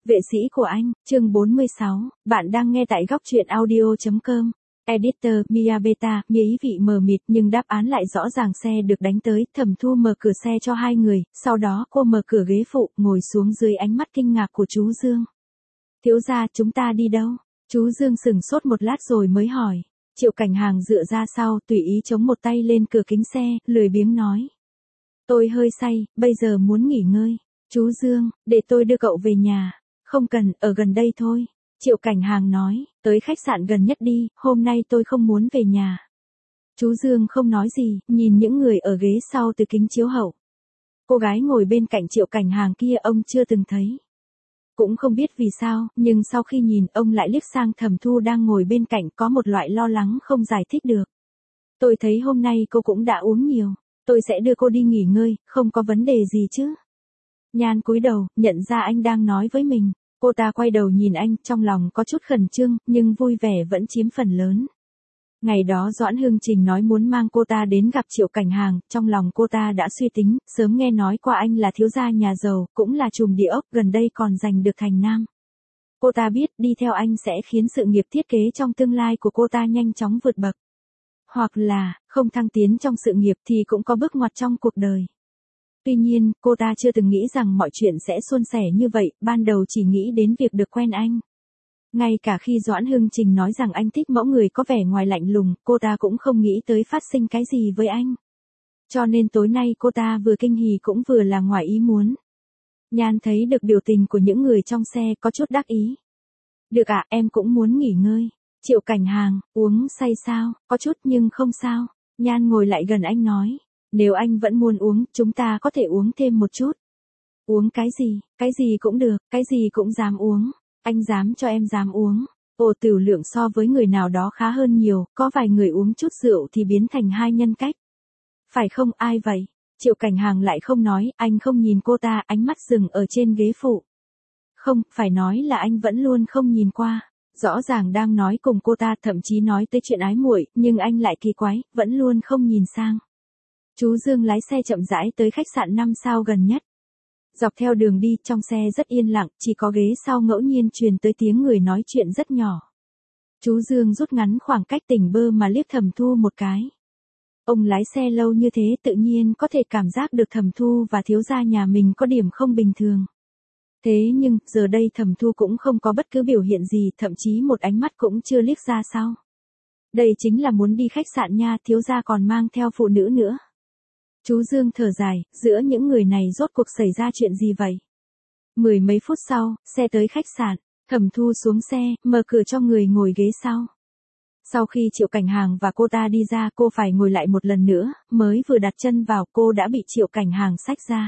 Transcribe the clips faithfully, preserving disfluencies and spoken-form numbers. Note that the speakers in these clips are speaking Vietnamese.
Vệ sĩ của anh, chương bốn mươi sáu, bạn đang nghe tại góc truyện audio chấm com. Editor, Mia Beta, Mia ý vị mờ mịt nhưng đáp án lại rõ ràng. Xe được đánh tới, Thẩm Thu mở cửa xe cho hai người, sau đó cô mở cửa ghế phụ, ngồi xuống dưới ánh mắt kinh ngạc của chú Dương. Thiếu gia, chúng ta đi đâu? Chú Dương sững sốt một lát rồi mới hỏi. Triệu Cảnh Hàng dựa ra sau, tùy ý chống một tay lên cửa kính xe, lười biếng nói. Tôi hơi say, bây giờ muốn nghỉ ngơi. Chú Dương, để tôi đưa cậu về nhà. Không cần, ở gần đây thôi. Triệu Cảnh Hàng nói, tới khách sạn gần nhất đi, hôm nay tôi không muốn về nhà. Chú Dương không nói gì, nhìn những người ở ghế sau từ kính chiếu hậu. Cô gái ngồi bên cạnh Triệu Cảnh Hàng kia ông chưa từng thấy. Cũng không biết vì sao, nhưng sau khi nhìn ông lại liếc sang Thẩm Thu đang ngồi bên cạnh, có một loại lo lắng không giải thích được. Tôi thấy hôm nay cô cũng đã uống nhiều, tôi sẽ đưa cô đi nghỉ ngơi, không có vấn đề gì chứ. Nhan cúi đầu, nhận ra anh đang nói với mình. Cô ta quay đầu nhìn anh, trong lòng có chút khẩn trương, nhưng vui vẻ vẫn chiếm phần lớn. Ngày đó Doãn Hương Trình nói muốn mang cô ta đến gặp Triệu Cảnh Hàng, trong lòng cô ta đã suy tính, sớm nghe nói qua anh là thiếu gia nhà giàu, cũng là trùm địa ốc, gần đây còn giành được thành nam. Cô ta biết đi theo anh sẽ khiến sự nghiệp thiết kế trong tương lai của cô ta nhanh chóng vượt bậc. Hoặc là, không thăng tiến trong sự nghiệp thì cũng có bước ngoặt trong cuộc đời. Tuy nhiên, cô ta chưa từng nghĩ rằng mọi chuyện sẽ suôn sẻ như vậy, ban đầu chỉ nghĩ đến việc được quen anh. Ngay cả khi Doãn Hương Trình nói rằng anh thích mẫu người có vẻ ngoài lạnh lùng, cô ta cũng không nghĩ tới phát sinh cái gì với anh. Cho nên tối nay cô ta vừa kinh hỉ cũng vừa là ngoài ý muốn. Nhan thấy được biểu tình của những người trong xe, có chút đắc ý. Được ạ, em cũng muốn nghỉ ngơi. Triệu Cảnh Hàng, uống say sao? Có chút nhưng không sao. Nhan ngồi lại gần anh nói. Nếu anh vẫn muốn uống, chúng ta có thể uống thêm một chút. Uống cái gì? Cái gì cũng được, cái gì cũng dám uống. Anh dám cho em dám uống. Ồ, tiểu lượng so với người nào đó khá hơn nhiều, có vài người uống chút rượu thì biến thành hai nhân cách. Phải không, ai vậy? Triệu Cảnh Hàng lại không nói, anh không nhìn cô ta, ánh mắt dừng ở trên ghế phụ. Không, phải nói là anh vẫn luôn không nhìn qua. Rõ ràng đang nói cùng cô ta, thậm chí nói tới chuyện ái muội, nhưng anh lại kỳ quái, vẫn luôn không nhìn sang. Chú Dương lái xe chậm rãi tới khách sạn năm sao gần nhất. Dọc theo đường đi, trong xe rất yên lặng, chỉ có ghế sau ngẫu nhiên truyền tới tiếng người nói chuyện rất nhỏ. Chú Dương rút ngắn khoảng cách tỉnh bơ mà liếc Thẩm Thu một cái. Ông lái xe lâu như thế tự nhiên có thể cảm giác được Thẩm Thu và thiếu gia nhà mình có điểm không bình thường. Thế nhưng, giờ đây Thẩm Thu cũng không có bất cứ biểu hiện gì, thậm chí một ánh mắt cũng chưa liếc ra sau. Đây chính là muốn đi khách sạn nha, thiếu gia còn mang theo phụ nữ nữa. Chú Dương thở dài, giữa những người này rốt cuộc xảy ra chuyện gì vậy? Mười mấy phút sau, xe tới khách sạn, Thẩm Thu xuống xe, mở cửa cho người ngồi ghế sau. Sau khi Triệu Cảnh Hàng và cô ta đi ra, cô phải ngồi lại một lần nữa, mới vừa đặt chân vào cô đã bị Triệu Cảnh Hàng xách ra.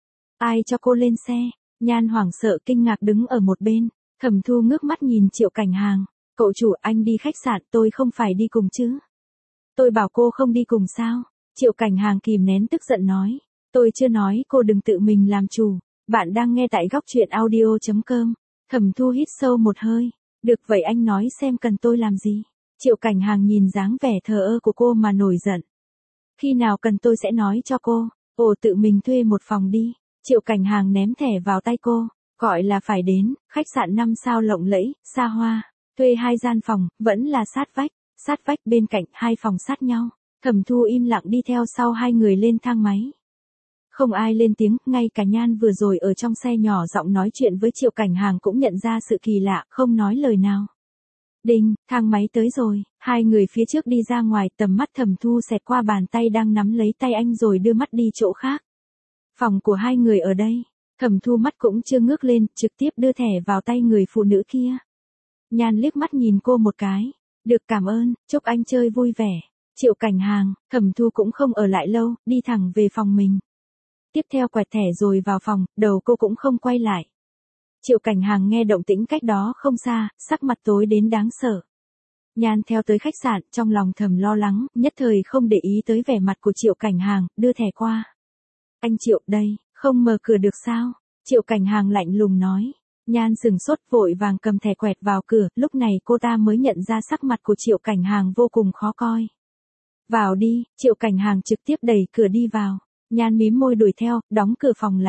Ai cho cô lên xe? Nhan hoảng sợ kinh ngạc đứng ở một bên. Thẩm Thu ngước mắt nhìn Triệu Cảnh Hàng. Cậu chủ, anh đi khách sạn, tôi không phải đi cùng chứ? Tôi bảo cô không đi cùng sao? Triệu Cảnh Hàng kìm nén tức giận nói. Tôi chưa nói, cô đừng tự mình làm chủ. Bạn đang nghe tại góc truyện audio chấm com. Thẩm Thu hít sâu một hơi. Được vậy anh nói xem cần tôi làm gì? Triệu Cảnh Hàng nhìn dáng vẻ thờ ơ của cô mà nổi giận. Khi nào cần tôi sẽ nói cho cô. Ồ, tự mình thuê một phòng đi. Triệu Cảnh Hàng ném thẻ vào tay cô. Gọi là phải đến, khách sạn năm sao lộng lẫy, xa hoa. Thuê hai gian phòng, vẫn là sát vách. Sát vách bên cạnh, hai phòng sát nhau. Thẩm Thu im lặng đi theo sau hai người lên thang máy. Không ai lên tiếng, ngay cả Nhan vừa rồi ở trong xe nhỏ giọng nói chuyện với Triệu Cảnh Hàng cũng nhận ra sự kỳ lạ, không nói lời nào. Đinh, thang máy tới rồi, hai người phía trước đi ra ngoài, tầm mắt Thẩm Thu xẹt qua bàn tay đang nắm lấy tay anh rồi đưa mắt đi chỗ khác. Phòng của hai người ở đây. Thẩm Thu mắt cũng chưa ngước lên, trực tiếp đưa thẻ vào tay người phụ nữ kia. Nhan liếc mắt nhìn cô một cái. Được, cảm ơn, chúc anh chơi vui vẻ. Triệu Cảnh Hàng, Thẩm Thu cũng không ở lại lâu, đi thẳng về phòng mình. Tiếp theo quẹt thẻ rồi vào phòng, đầu cô cũng không quay lại. Triệu Cảnh Hàng nghe động tĩnh cách đó không xa, sắc mặt tối đến đáng sợ. Nhan theo tới khách sạn, trong lòng thầm lo lắng, nhất thời không để ý tới vẻ mặt của Triệu Cảnh Hàng, đưa thẻ qua. Anh Triệu, đây, không mở cửa được sao? Triệu Cảnh Hàng lạnh lùng nói. Nhan sừng sốt vội vàng cầm thẻ quẹt vào cửa, lúc này cô ta mới nhận ra sắc mặt của Triệu Cảnh Hàng vô cùng khó coi. Vào đi, Triệu Cảnh Hàng trực tiếp đẩy cửa đi vào. Nhan mím môi đuổi theo, đóng cửa phòng lại.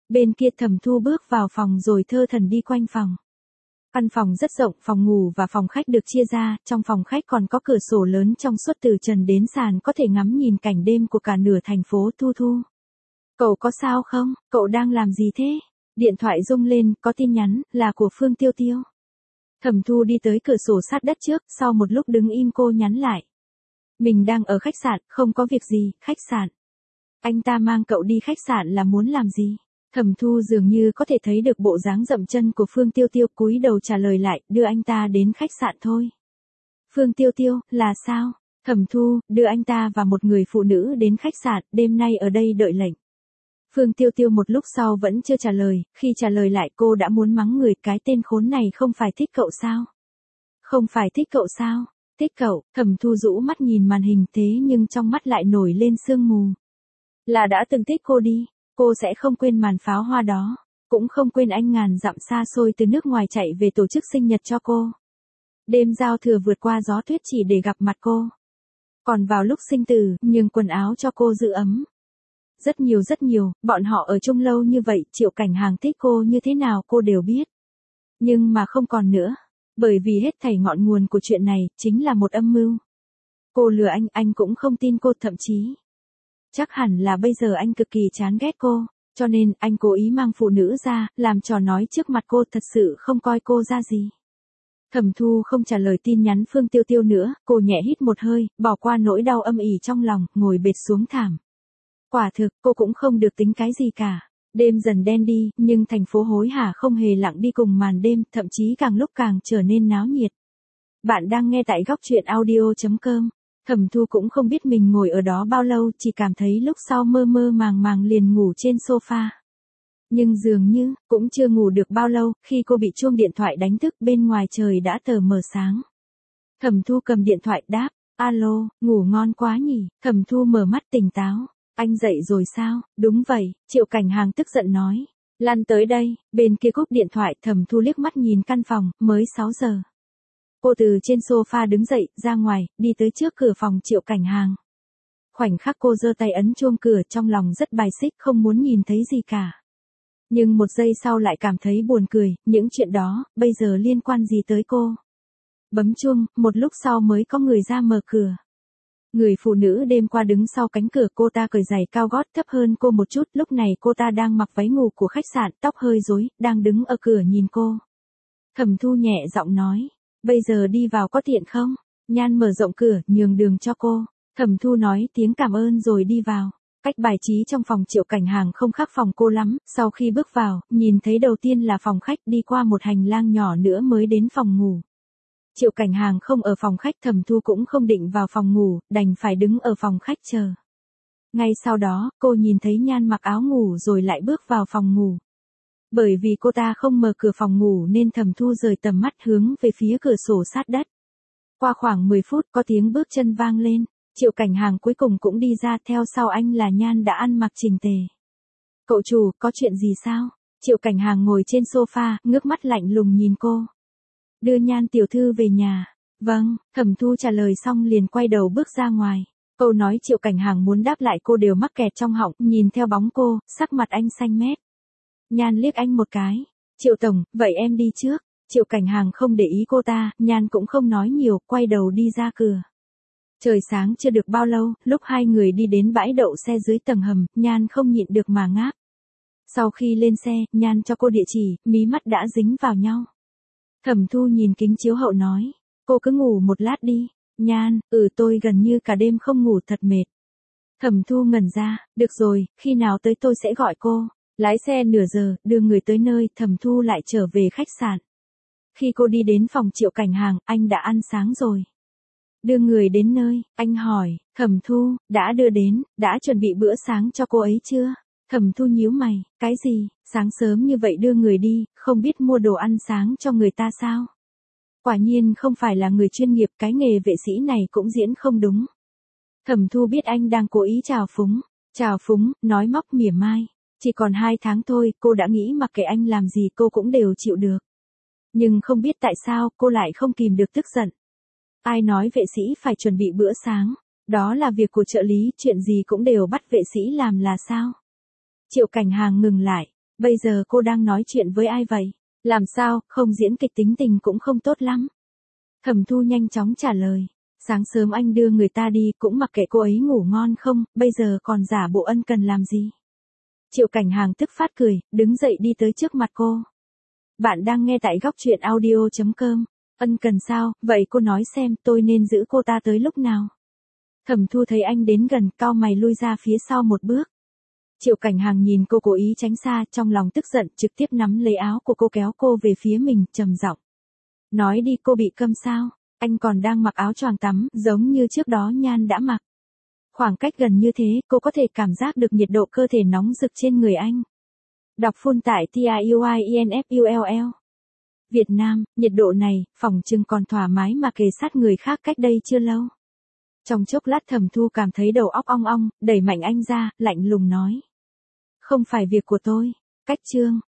Bên kia Thẩm Thu bước vào phòng rồi thơ thẩn đi quanh phòng. Căn phòng rất rộng, phòng ngủ và phòng khách được chia ra, trong phòng khách còn có cửa sổ lớn trong suốt từ trần đến sàn có thể ngắm nhìn cảnh đêm của cả nửa thành phố Thu Thu. Cậu có sao không? Cậu đang làm gì thế? Điện thoại rung lên, có tin nhắn, là của Phương Tiêu Tiêu. Thẩm Thu đi tới cửa sổ sát đất trước, sau một lúc đứng im cô nhắn lại. Mình đang ở khách sạn, không có việc gì, khách sạn. Anh ta mang cậu đi khách sạn là muốn làm gì? Thẩm Thu dường như có thể thấy được bộ dáng dậm chân của Phương Tiêu Tiêu, cúi đầu trả lời lại, đưa anh ta đến khách sạn thôi. Phương Tiêu Tiêu, là sao? Thẩm Thu, đưa anh ta và một người phụ nữ đến khách sạn, đêm nay ở đây đợi lệnh. Phương Tiêu Tiêu một lúc sau vẫn chưa trả lời, khi trả lời lại cô đã muốn mắng người, cái tên khốn này không phải thích cậu sao? Không phải thích cậu sao? Thích cậu, Thẩm Thu rũ mắt nhìn màn hình thế nhưng trong mắt lại nổi lên sương mù. Là đã từng thích cô đi, cô sẽ không quên màn pháo hoa đó, cũng không quên anh ngàn dặm xa xôi từ nước ngoài chạy về tổ chức sinh nhật cho cô. Đêm giao thừa vượt qua gió tuyết chỉ để gặp mặt cô. Còn vào lúc sinh tử, nhường quần áo cho cô giữ ấm. Rất nhiều rất nhiều, bọn họ ở chung lâu như vậy, Triệu Cảnh Hàng thích cô như thế nào cô đều biết. Nhưng mà không còn nữa, bởi vì hết thảy ngọn nguồn của chuyện này, chính là một âm mưu. Cô lừa anh, anh cũng không tin cô, thậm chí. Chắc hẳn là bây giờ anh cực kỳ chán ghét cô, cho nên anh cố ý mang phụ nữ ra, làm trò nói trước mặt cô, thật sự không coi cô ra gì. Thẩm Thu không trả lời tin nhắn Phương Tiêu Tiêu nữa, cô nhẹ hít một hơi, bỏ qua nỗi đau âm ỉ trong lòng, ngồi bệt xuống thảm. Quả thực, cô cũng không được tính cái gì cả. Đêm dần đen đi, nhưng thành phố hối hả không hề lặng đi cùng màn đêm, thậm chí càng lúc càng trở nên náo nhiệt. Bạn đang nghe tại góc truyện audio chấm com. Thẩm Thu cũng không biết mình ngồi ở đó bao lâu, chỉ cảm thấy lúc sau mơ mơ màng màng liền ngủ trên sofa. Nhưng dường như, cũng chưa ngủ được bao lâu, khi cô bị chuông điện thoại đánh thức, bên ngoài trời đã tờ mờ sáng. Thẩm Thu cầm điện thoại đáp, alo, ngủ ngon quá nhỉ, Thẩm Thu mở mắt tỉnh táo. Anh dậy rồi sao? Đúng vậy, Triệu Cảnh Hàng tức giận nói. Lăn tới đây, bên kia cúp điện thoại, Thẩm Thu liếc mắt nhìn căn phòng, mới sáu giờ. Cô từ trên sofa đứng dậy, ra ngoài, đi tới trước cửa phòng Triệu Cảnh Hàng. Khoảnh khắc cô giơ tay ấn chuông cửa, trong lòng rất bài xích, không muốn nhìn thấy gì cả. Nhưng một giây sau lại cảm thấy buồn cười, những chuyện đó, bây giờ liên quan gì tới cô? Bấm chuông, một lúc sau mới có người ra mở cửa. Người phụ nữ đêm qua đứng sau cánh cửa, cô ta cởi giày cao gót thấp hơn cô một chút, lúc này cô ta đang mặc váy ngủ của khách sạn, tóc hơi rối, đang đứng ở cửa nhìn cô. Thẩm Thu nhẹ giọng nói, bây giờ đi vào có tiện không? Nhan mở rộng cửa, nhường đường cho cô. Thẩm Thu nói tiếng cảm ơn rồi đi vào. Cách bài trí trong phòng Triệu Cảnh Hàng không khác phòng cô lắm, sau khi bước vào, nhìn thấy đầu tiên là phòng khách, đi qua một hành lang nhỏ nữa mới đến phòng ngủ. Triệu Cảnh Hàng không ở phòng khách, Thẩm Thu cũng không định vào phòng ngủ, đành phải đứng ở phòng khách chờ. Ngay sau đó, cô nhìn thấy Nhan mặc áo ngủ rồi lại bước vào phòng ngủ. Bởi vì cô ta không mở cửa phòng ngủ nên Thẩm Thu rời tầm mắt hướng về phía cửa sổ sát đất. Qua khoảng mười phút có tiếng bước chân vang lên, Triệu Cảnh Hàng cuối cùng cũng đi ra, theo sau anh là Nhan đã ăn mặc chỉnh tề. Cậu chủ, có chuyện gì sao? Triệu Cảnh Hàng ngồi trên sofa, ngước mắt lạnh lùng nhìn cô. Đưa Nhan tiểu thư về nhà. Vâng, Thẩm Thu trả lời xong liền quay đầu bước ra ngoài. Câu nói Triệu Cảnh Hàng muốn đáp lại cô đều mắc kẹt trong họng, nhìn theo bóng cô, sắc mặt anh xanh mét. Nhan liếc anh một cái. Triệu tổng, vậy em đi trước. Triệu Cảnh Hàng không để ý cô ta, Nhan cũng không nói nhiều, quay đầu đi ra cửa. Trời sáng chưa được bao lâu, lúc hai người đi đến bãi đậu xe dưới tầng hầm, Nhan không nhịn được mà ngáp. Sau khi lên xe, Nhan cho cô địa chỉ, mí mắt đã dính vào nhau. Thẩm Thu nhìn kính chiếu hậu nói, cô cứ ngủ một lát đi. Nhan, ừ tôi gần như cả đêm không ngủ, thật mệt. Thẩm Thu ngẩn ra, được rồi, khi nào tới tôi sẽ gọi cô. Lái xe nửa giờ, đưa người tới nơi, Thẩm Thu lại trở về khách sạn. Khi cô đi đến phòng Triệu Cảnh Hàng, anh đã ăn sáng rồi. Đưa người đến nơi, anh hỏi, Thẩm Thu, đã đưa đến, đã chuẩn bị bữa sáng cho cô ấy chưa? Thẩm Thu nhíu mày, cái gì, sáng sớm như vậy đưa người đi, không biết mua đồ ăn sáng cho người ta sao? Quả nhiên không phải là người chuyên nghiệp, cái nghề vệ sĩ này cũng diễn không đúng. Thẩm Thu biết anh đang cố ý trào phúng, trào phúng, nói móc mỉa mai. Chỉ còn hai tháng thôi, cô đã nghĩ mặc kệ anh làm gì cô cũng đều chịu được. Nhưng không biết tại sao cô lại không kìm được tức giận. Ai nói vệ sĩ phải chuẩn bị bữa sáng, đó là việc của trợ lý, chuyện gì cũng đều bắt vệ sĩ làm là sao? Triệu Cảnh Hàng ngừng lại, Bây giờ cô đang nói chuyện với ai vậy? Làm sao, không diễn kịch tính tình cũng không tốt lắm. Thẩm Thu nhanh chóng trả lời. Sáng sớm anh đưa người ta đi cũng mặc kệ cô ấy ngủ ngon không, bây giờ còn giả bộ ân cần làm gì? Triệu Cảnh Hàng tức phát cười, đứng dậy đi tới trước mặt cô. Bạn đang nghe tại góc truyện audio.com. Ân cần sao, vậy cô nói xem tôi nên giữ cô ta tới lúc nào? Thẩm Thu thấy anh đến gần, cau mày lui ra phía sau một bước. Triệu Cảnh Hàng nhìn cô cố ý tránh xa, trong lòng tức giận, trực tiếp nắm lấy áo của cô kéo cô về phía mình, trầm giọng. Nói đi, cô bị câm sao? Anh còn đang mặc áo choàng tắm, giống như trước đó Nhan đã mặc. Khoảng cách gần như thế, cô có thể cảm giác được nhiệt độ cơ thể nóng rực trên người anh. Đọc full tại TIUIENFULL. Việt Nam, nhiệt độ này, phỏng chừng còn thoải mái mà kề sát người khác cách đây chưa lâu. Trong chốc lát Thẩm Thu cảm thấy đầu óc ong ong, đẩy mạnh anh ra, lạnh lùng nói. Không phải việc của tôi. Cách chương.